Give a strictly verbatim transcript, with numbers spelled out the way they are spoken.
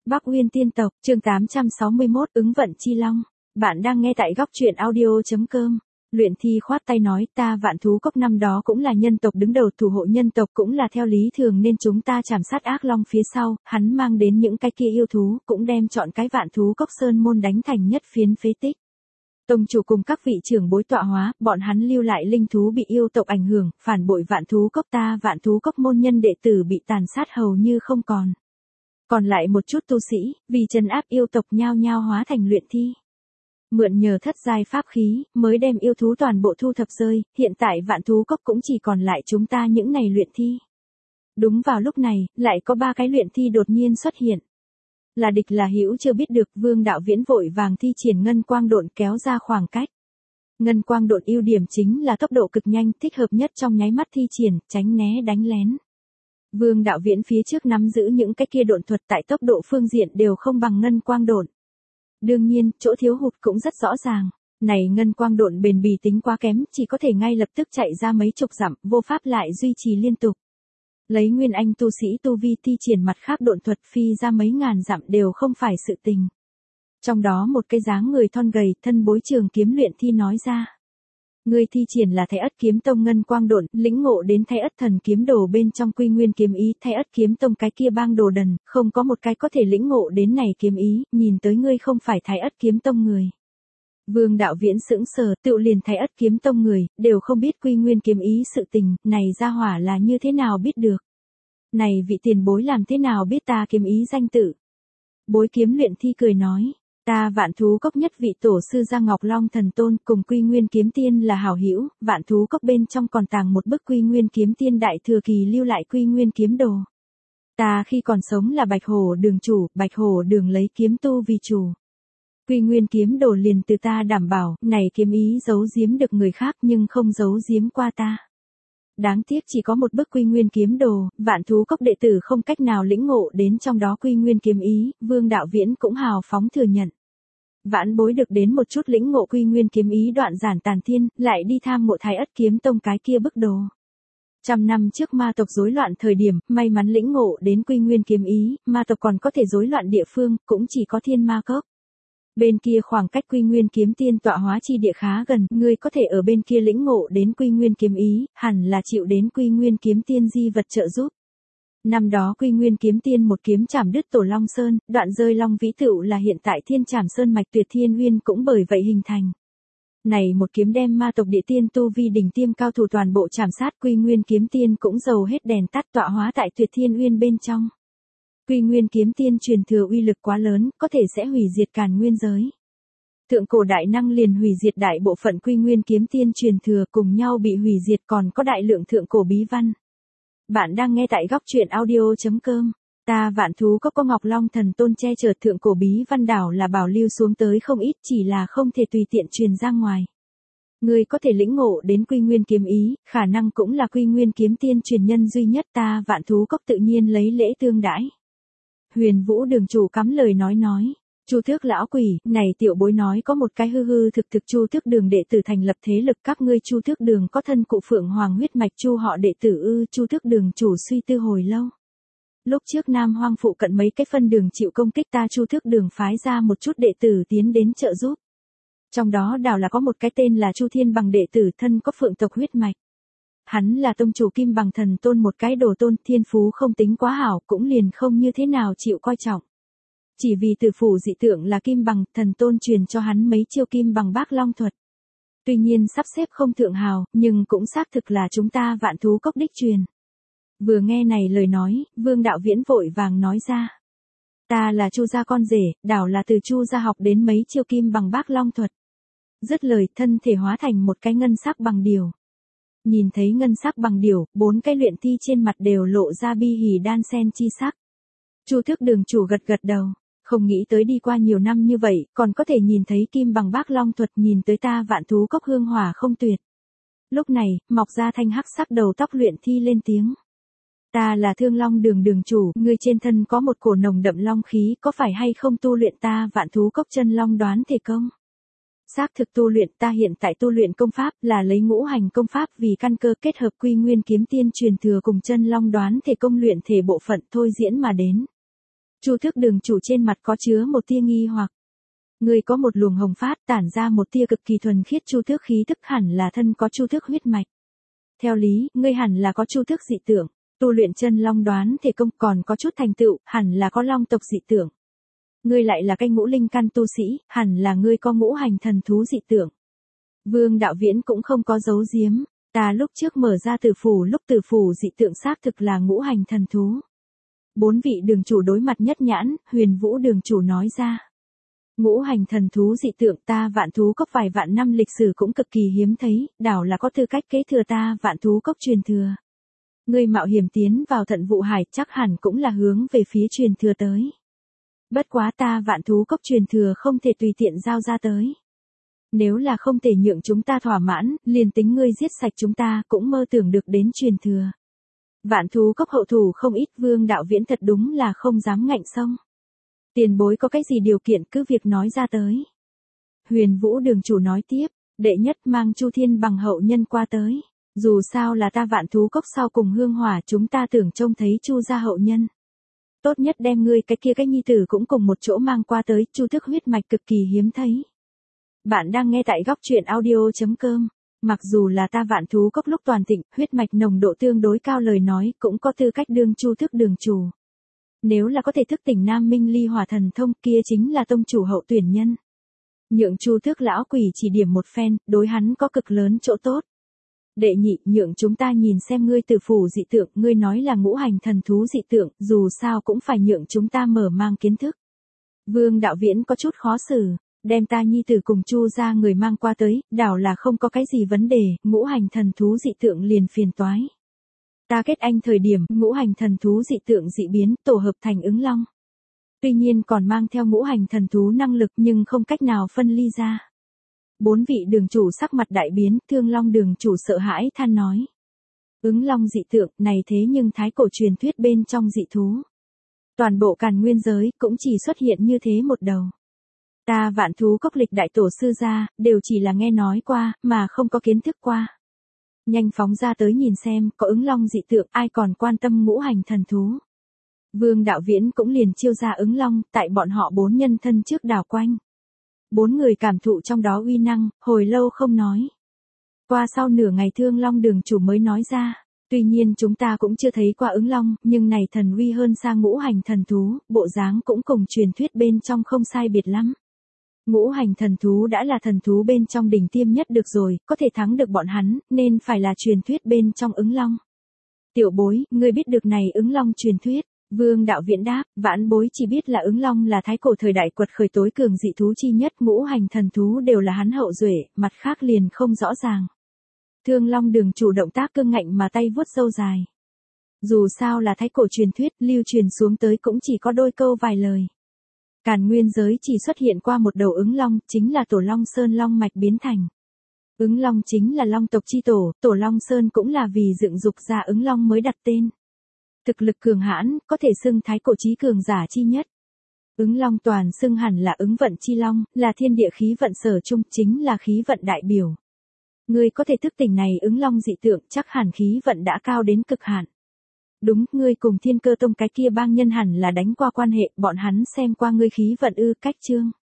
Bắc Uyên tiên tộc, chương tám trăm sáu mươi mốt, ứng vận chi long. Bạn đang nghe tại góc truyện audio chấm com. Luyện Thi khoát tay nói, ta Vạn Thú Cốc năm đó cũng là nhân tộc đứng đầu, thủ hộ nhân tộc cũng là theo lý thường nên chúng ta chảm sát ác long phía sau, hắn mang đến những cái kia yêu thú, cũng đem chọn cái Vạn Thú Cốc sơn môn đánh thành nhất phiến phế tích. Tông chủ cùng các vị trưởng bối tọa hóa, bọn hắn lưu lại linh thú bị yêu tộc ảnh hưởng, phản bội Vạn Thú Cốc, ta Vạn Thú Cốc môn nhân đệ tử bị tàn sát hầu như không còn. Còn lại một chút tu sĩ, vì trấn áp yêu tộc nhao nhao hóa thành luyện thi. Mượn nhờ thất giai pháp khí, mới đem yêu thú toàn bộ thu thập rơi, hiện tại Vạn Thú Cốc cũng chỉ còn lại chúng ta những này luyện thi. Đúng vào lúc này, lại có ba cái luyện thi đột nhiên xuất hiện. Là địch là hữu chưa biết được, Vương Đạo Viễn vội vàng thi triển ngân quang độn kéo ra khoảng cách. Ngân quang độn ưu điểm chính là tốc độ cực nhanh, thích hợp nhất trong nháy mắt thi triển, tránh né đánh lén. Vương Đạo Viễn phía trước nắm giữ những cái kia độn thuật tại tốc độ phương diện đều không bằng ngân quang độn. Đương nhiên, chỗ thiếu hụt cũng rất rõ ràng. Này ngân quang độn bền bỉ tính quá kém, chỉ có thể ngay lập tức chạy ra mấy chục dặm, vô pháp lại duy trì liên tục. Lấy nguyên anh tu sĩ tu vi thi triển mặt khác độn thuật phi ra mấy ngàn dặm đều không phải sự tình. Trong đó một cái dáng người thon gầy, thân bối trường kiếm luyện thi nói ra. Người thi triển là Thái Ất Kiếm Tông ngân quang độn, lĩnh ngộ đến Thái Ất Thần Kiếm Đồ bên trong Quy Nguyên kiếm ý, Thái Ất Kiếm Tông cái kia bang đồ đần, không có một cái có thể lĩnh ngộ đến này kiếm ý, nhìn tới ngươi không phải Thái Ất Kiếm Tông người. Vương Đạo Viễn sững sờ, tự liền Thái Ất Kiếm Tông người, đều không biết Quy Nguyên kiếm ý sự tình, này ra hỏa là như thế nào biết được. Này vị tiền bối làm thế nào biết ta kiếm ý danh tự. Bối kiếm luyện thi cười nói. Ta Vạn Thú Cốc nhất vị tổ sư Gia Ngọc Long Thần Tôn cùng Quy Nguyên Kiếm Tiên là hảo hữu, Vạn Thú Cốc bên trong còn tàng một bức Quy Nguyên Kiếm Tiên đại thừa kỳ lưu lại Quy Nguyên Kiếm Đồ. Ta khi còn sống là Bạch Hổ Đường chủ, Bạch Hổ Đường lấy kiếm tu vì chủ. Quy Nguyên Kiếm Đồ liền từ ta đảm bảo, này kiếm ý giấu giếm được người khác nhưng không giấu giếm qua ta. Đáng tiếc chỉ có một bức Quy Nguyên Kiếm Đồ, Vạn Thú Cốc đệ tử không cách nào lĩnh ngộ đến trong đó Quy Nguyên kiếm ý, Vương Đạo Viễn cũng hào phóng thừa nhận. Vãn bối được đến một chút lĩnh ngộ Quy Nguyên kiếm ý đoạn giản tàn thiên, lại đi tham mộ Thái Ất Kiếm Tông cái kia bức đồ. Trăm năm trước ma tộc rối loạn thời điểm, may mắn lĩnh ngộ đến Quy Nguyên kiếm ý, ma tộc còn có thể rối loạn địa phương, cũng chỉ có Thiên Ma Cốc. Bên kia khoảng cách Quy Nguyên kiếm tiên tọa hóa chi địa khá gần, ngươi có thể ở bên kia lĩnh ngộ đến Quy Nguyên kiếm ý, hẳn là chịu đến Quy Nguyên kiếm tiên di vật trợ giúp. Năm đó Quy Nguyên kiếm tiên một kiếm chảm đứt Tổ Long Sơn, đoạn rơi Long Vĩ Tựu là hiện tại Thiên Trảm Sơn mạch Tuyệt Thiên Uyên cũng bởi vậy hình thành. Này một kiếm đem ma tộc địa tiên tu vi đỉnh tiêm cao thủ toàn bộ chảm sát, Quy Nguyên kiếm tiên cũng dầu hết đèn tắt tọa hóa tại Tuyệt Thiên Uyên bên trong. Quy Nguyên kiếm tiên truyền thừa uy lực quá lớn, có thể sẽ hủy diệt càn nguyên giới. Thượng cổ đại năng liền hủy diệt đại bộ phận Quy Nguyên kiếm tiên truyền thừa, cùng nhau bị hủy diệt, còn có đại lượng thượng cổ bí văn. Bạn đang nghe tại góc truyện audio chấm com. Ta Vạn Thú Cốc có Ngọc Long Thần Tôn che chở, thượng cổ bí văn đảo là bảo lưu xuống tới không ít, chỉ là không thể tùy tiện truyền ra ngoài. Ngươi có thể lĩnh ngộ đến Quy Nguyên kiếm ý, khả năng cũng là Quy Nguyên kiếm tiên truyền nhân duy nhất, ta Vạn Thú Cốc tự nhiên lấy lễ tương đãi. Huyền Vũ Đường chủ cắm lời nói nói. Chu Tước lão quỷ, này tiểu bối nói có một cái hư hư thực thực Chu Tước Đường đệ tử thành lập thế lực, các ngươi Chu Tước Đường có thân cụ Phượng Hoàng huyết mạch Chu họ đệ tử ư? Chu Tước Đường chủ suy tư hồi lâu. Lúc trước Nam Hoang phụ cận mấy cái phân đường chịu công kích, ta Chu Tước Đường phái ra một chút đệ tử tiến đến trợ giúp. Trong đó đảo là có một cái tên là Chu Thiên Bằng đệ tử, thân có Phượng tộc huyết mạch. Hắn là tông chủ Kim Bằng Thần Tôn một cái đồ tôn, thiên phú không tính quá hảo, cũng liền không như thế nào chịu coi trọng. Chỉ vì tử phủ dị tượng là Kim Bằng, Thần Tôn truyền cho hắn mấy chiêu Kim Bằng Bác Long thuật. Tuy nhiên sắp xếp không thượng hào, nhưng cũng xác thực là chúng ta Vạn Thú Cốc đích truyền. Vừa nghe này lời nói, Vương Đạo Viễn vội vàng nói ra. Ta là Chu gia con rể, đảo là từ Chu gia học đến mấy chiêu Kim Bằng Bác Long thuật. Dứt lời, thân thể hóa thành một cái ngân sắc bằng điều. Nhìn thấy ngân sắc bằng điều, bốn cái luyện thi trên mặt đều lộ ra bi hỉ đan sen chi sắc. Chu Tước Đường chủ gật gật đầu, không nghĩ tới đi qua nhiều năm như vậy, còn có thể nhìn thấy Kim Bằng Bác Long thuật, nhìn tới ta Vạn Thú Cốc hương hỏa không tuyệt. Lúc này, mọc ra thanh hắc sắc đầu tóc luyện thi lên tiếng. Ta là Thương Long Đường đường chủ, ngươi trên thân có một cổ nồng đậm long khí, có phải hay không tu luyện ta Vạn Thú Cốc chân long đoán thể công? Xác thực tu luyện, ta hiện tại tu luyện công pháp là lấy ngũ hành công pháp vì căn cơ, kết hợp Quy Nguyên kiếm tiên truyền thừa cùng chân long đoán thể công luyện thể bộ phận thôi diễn mà đến. Chu Tước Đường chủ trên mặt có chứa một tia nghi hoặc. Ngươi có một luồng hồng phát tản ra một tia cực kỳ thuần khiết Chu Tước khí tức, hẳn là thân có Chu Tước huyết mạch. Theo lý, ngươi hẳn là có Chu Tước dị tượng, tu luyện chân long đoán thể công, còn có chút thành tựu, hẳn là có long tộc dị tượng. Ngươi lại là cái ngũ linh căn tu sĩ, hẳn là ngươi có ngũ hành thần thú dị tượng. Vương Đạo Viễn cũng không có giấu giếm, ta lúc trước mở ra tử phủ lúc tử phủ dị tượng xác thực là ngũ hành thần thú. Bốn vị đường chủ đối mặt nhất nhãn, Huyền Vũ đường chủ nói ra. Ngũ hành thần thú dị tượng, ta Vạn Thú Cốc vài vạn năm lịch sử cũng cực kỳ hiếm thấy, đảo là có tư cách kế thừa ta Vạn Thú Cốc truyền thừa. Ngươi mạo hiểm tiến vào Thận Vụ Hải chắc hẳn cũng là hướng về phía truyền thừa tới. Bất quá ta Vạn Thú Cốc truyền thừa không thể tùy tiện giao ra tới. Nếu là không thể nhượng chúng ta thỏa mãn, liền tính ngươi giết sạch chúng ta cũng mơ tưởng được đến truyền thừa. Vạn Thú Cốc hậu thủ không ít, Vương Đạo Viễn thật đúng là không dám ngạnh xông. Tiền bối có cái gì điều kiện cứ việc nói ra tới. Huyền Vũ đường chủ nói tiếp, đệ nhất mang Chu Thiên bằng hậu nhân qua tới. Dù sao là ta Vạn Thú Cốc sau cùng hương hỏa, chúng ta tưởng trông thấy Chu gia hậu nhân. Tốt nhất đem ngươi cái kia cái nhi tử cũng cùng một chỗ mang qua tới, Chu Tước huyết mạch cực kỳ hiếm thấy. Bạn đang nghe tại góc truyện audio chấm com. Mặc dù là ta Vạn Thú Cốc lúc toàn thịnh, huyết mạch nồng độ tương đối cao, lời nói cũng có tư cách đương Chu Tước đường chủ. Nếu là có thể thức tỉnh Nam Minh Ly Hỏa thần thông, kia chính là tông chủ hậu tuyển nhân. Nhượng Chu Tước lão quỷ chỉ điểm một phen, đối hắn có cực lớn chỗ tốt. Đệ nhị, nhượng chúng ta nhìn xem ngươi tử phủ dị tượng, ngươi nói là ngũ hành thần thú dị tượng, dù sao cũng phải nhượng chúng ta mở mang kiến thức. Vương Đạo Viễn có chút khó xử, đem ta nhi tử cùng Chu gia người mang qua tới, đảo là không có cái gì vấn đề, ngũ hành thần thú dị tượng liền phiền toái. Ta kết anh thời điểm, ngũ hành thần thú dị tượng dị biến, tổ hợp thành ứng long. Tuy nhiên còn mang theo ngũ hành thần thú năng lực nhưng không cách nào phân ly ra. Bốn vị đường chủ sắc mặt đại biến, Thương Long đường chủ sợ hãi than nói. Ứng long dị tượng này thế nhưng thái cổ truyền thuyết bên trong dị thú. Toàn bộ Càn Nguyên giới cũng chỉ xuất hiện như thế một đầu. Ta Vạn Thú Cốc lịch đại tổ sư gia, đều chỉ là nghe nói qua, mà không có kiến thức qua. Nhanh phóng ra tới nhìn xem, có ứng long dị tượng, ai còn quan tâm ngũ hành thần thú. Vương Đạo Viễn cũng liền chiêu ra ứng long, tại bọn họ bốn nhân thân trước đảo quanh. Bốn người cảm thụ trong đó uy năng, hồi lâu không nói. Qua sau nửa ngày Thương Long đường chủ mới nói ra, tuy nhiên chúng ta cũng chưa thấy qua ứng long, nhưng này thần uy hơn xa ngũ hành thần thú, bộ dáng cũng cùng truyền thuyết bên trong không sai biệt lắm. Ngũ hành thần thú đã là thần thú bên trong đỉnh tiêm nhất được rồi, có thể thắng được bọn hắn, nên phải là truyền thuyết bên trong ứng long. Tiểu bối, ngươi biết được này ứng long truyền thuyết. Vương Đạo Viễn đáp, vãn bối chỉ biết là ứng long là thái cổ thời đại quật khởi tối cường dị thú chi nhất, ngũ hành thần thú đều là hắn hậu duệ, mặt khác liền không rõ ràng. Thương Long đường chủ động tác cương ngạnh mà tay vuốt râu dài. Dù sao là thái cổ truyền thuyết, lưu truyền xuống tới cũng chỉ có đôi câu vài lời. Càn Nguyên giới chỉ xuất hiện qua một đầu ứng long, chính là Tổ Long Sơn long mạch biến thành. Ứng long chính là long tộc chi tổ, Tổ Long Sơn cũng là vì dựng dục ra ứng long mới đặt tên. Thực lực cường hãn, có thể xưng thái cổ chí cường giả chi nhất. Ứng long toàn xưng hẳn là ứng vận chi long, là thiên địa khí vận sở chung, chính là khí vận đại biểu. Ngươi có thể thức tỉnh này ứng long dị tượng, chắc hẳn khí vận đã cao đến cực hạn. Đúng, ngươi cùng Thiên Cơ Tông cái kia bang nhân hẳn là đánh qua quan hệ, bọn hắn xem qua ngươi khí vận ư, cách chương.